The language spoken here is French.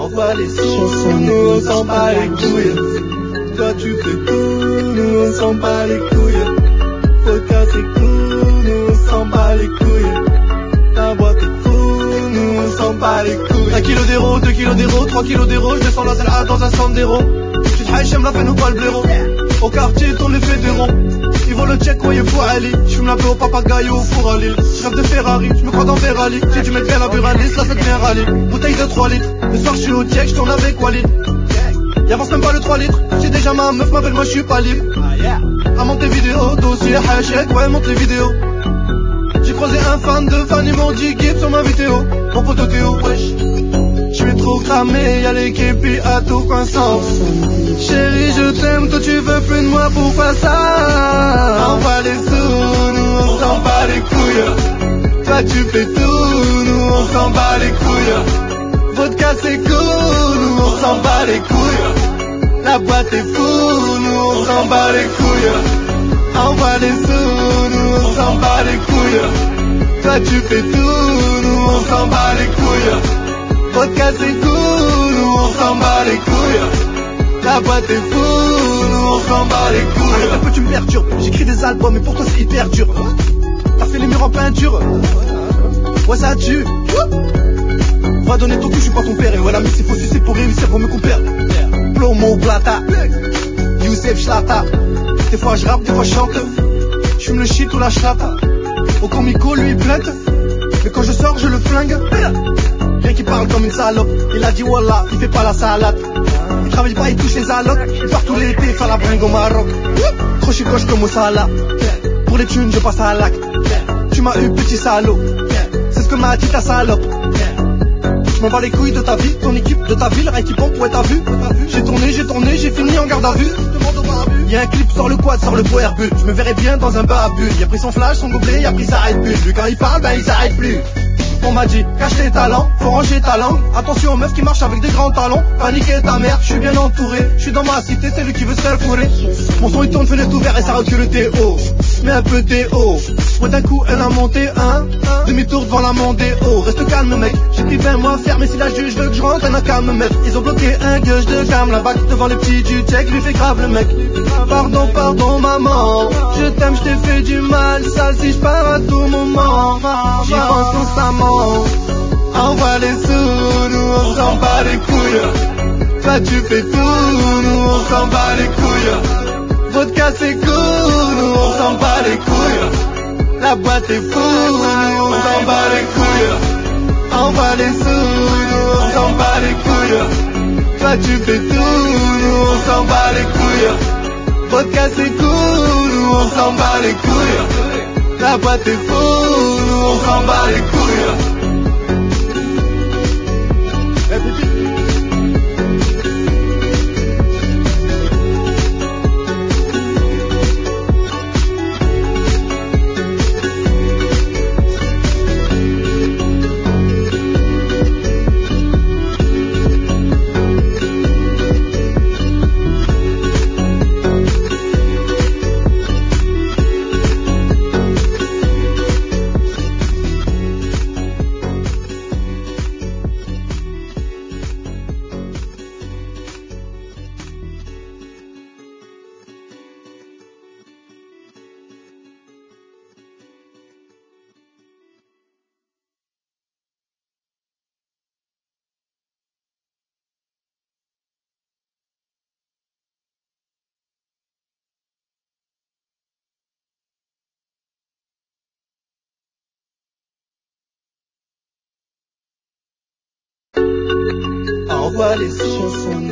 Envoie les sons, nous on s'en bat les couilles. Toi tu fais tout, nous on s'en bat les couilles. Faut casser tout, nous on s'en bat les couilles. Ta boîte est fou, nous on s'en bat les couilles. 1 kilo d'héros, 2 kilos d'héros, 3 kilos d'héros. Je descends la salle A dans un Sandero. Tu te haïs, j'aime la peine ou pas le blaireau. Au quartier tourne les fédéraux. Ils vont le check, ouais, pour Ali. J'fume la paix au papagayo pour Ali. J'rêve de Ferrari, j'me crois dans Ferrari. J'ai dû mettre bien la buraliste, là ça devient rallye. Bouteille de 3 litres, le soir j'suis au check, j'tourne avec Walid. Y'avance même pas le 3 litres, j'ai déjà ma meuf, m'appelle moi j'suis pas libre. À monter vidéo, dossier, hashtag, ouais, monte les vidéos. J'ai croisé un fan de fan, ils m'ont dit Gibbs sur ma vidéo. Mon poteau Théo, wesh. J'suis trop cramé, y'a les képis à tout coinsant. Chérie, je t'aime, toi tu veux plus de moi, pourquoi ça? Envoie les sous, nous on s'en bat les couilles. Toi tu fais tout, nous on s'en bat les couilles. Vodka c'est cool, nous on s'en bat les couilles. La boîte est fou, nous on s'en bat les couilles. Envoie les sous, nous on s'en bat les couilles. Toi tu fais tout, nous on s'en bat les couilles. Vodka c'est cool, nous on s'en bat les couilles. La boîte est fou, nous on s'en bat les couilles. Un peu tu me perturbes, j'écris des albums mais pour toi c'est hyper dur. T'as fait les murs en peinture, ouais ça tue. Va donner ton cul, je suis pas ton père. Et voilà mais c'est faux, c'est pour réussir, pour me compare. Plomo, plata, Youssef, Schlata. Des fois je rappe, des fois je chante. J'fume le shit ou la chlata. Au comico lui il plainte, mais quand je sors je le flingue. Rien qui parle comme une salope. Il a dit wallah, il fait pas la salade. Il travaille pas, il touche les allocs. Il part tout l'été faire la bringue au Maroc. Trop je suis gauche comme au Salah. Pour les thunes je passe à l'acte. Tu m'as eu petit salaud. C'est ce que m'a dit ta salope. Je m'en bats les couilles de ta vie, ton équipe, de ta ville, rien qui pompe, ouais t'as vu. J'ai tourné, j'ai fini en garde à vue. Y'a un clip, sort le quad, sort le beau Airbus. Je me verrais bien dans un bar à bulles. Il a pris son flash, son gobelet, il a pris sa Red Bull. Lui quand il parle, ben il s'arrête plus. On m'a dit, cache tes talents, faut ranger ta langue. Attention aux meufs qui marchent avec des grands talons. Paniquer ta mère, je suis bien entouré. Je suis dans ma cité, c'est lui qui veut se faire fourrer. Mon son il tourne, fenêtre ouverte et ça recule le Théo. Mets un peu Théo. Ouais d'un coup elle a monté un demi-tour devant la Mondéo. Reste calme mec, j'ai pris 20 mois ferme. Et si la juge veut que je rentre, elle n'a qu'à me mettre. Ils ont bloqué un gueuche de gamme là-bas devant les petits du check, lui fait grave le mec. Pardon, pardon maman, je t'aime, je t'ai fait du mal. Sale si je pars à tout moment. J'y pense constamment. Envoie les sous, nous on s'en bat les couilles. Toi tu fais tout, nous on s'en bat les couilles. Vodka c'est cool, nous on s'en bat les couilles. La boîte est fou, nous on s'en bat les couilles. Envoie les sous, nous on s'en bat les couilles. Toi tu fais tout, nous on s'en bat les couilles. Vodka c'est cool, nous on s'en bat les couilles. La boîte est fou, nous on s'en bat les couilles. Envoie les sons,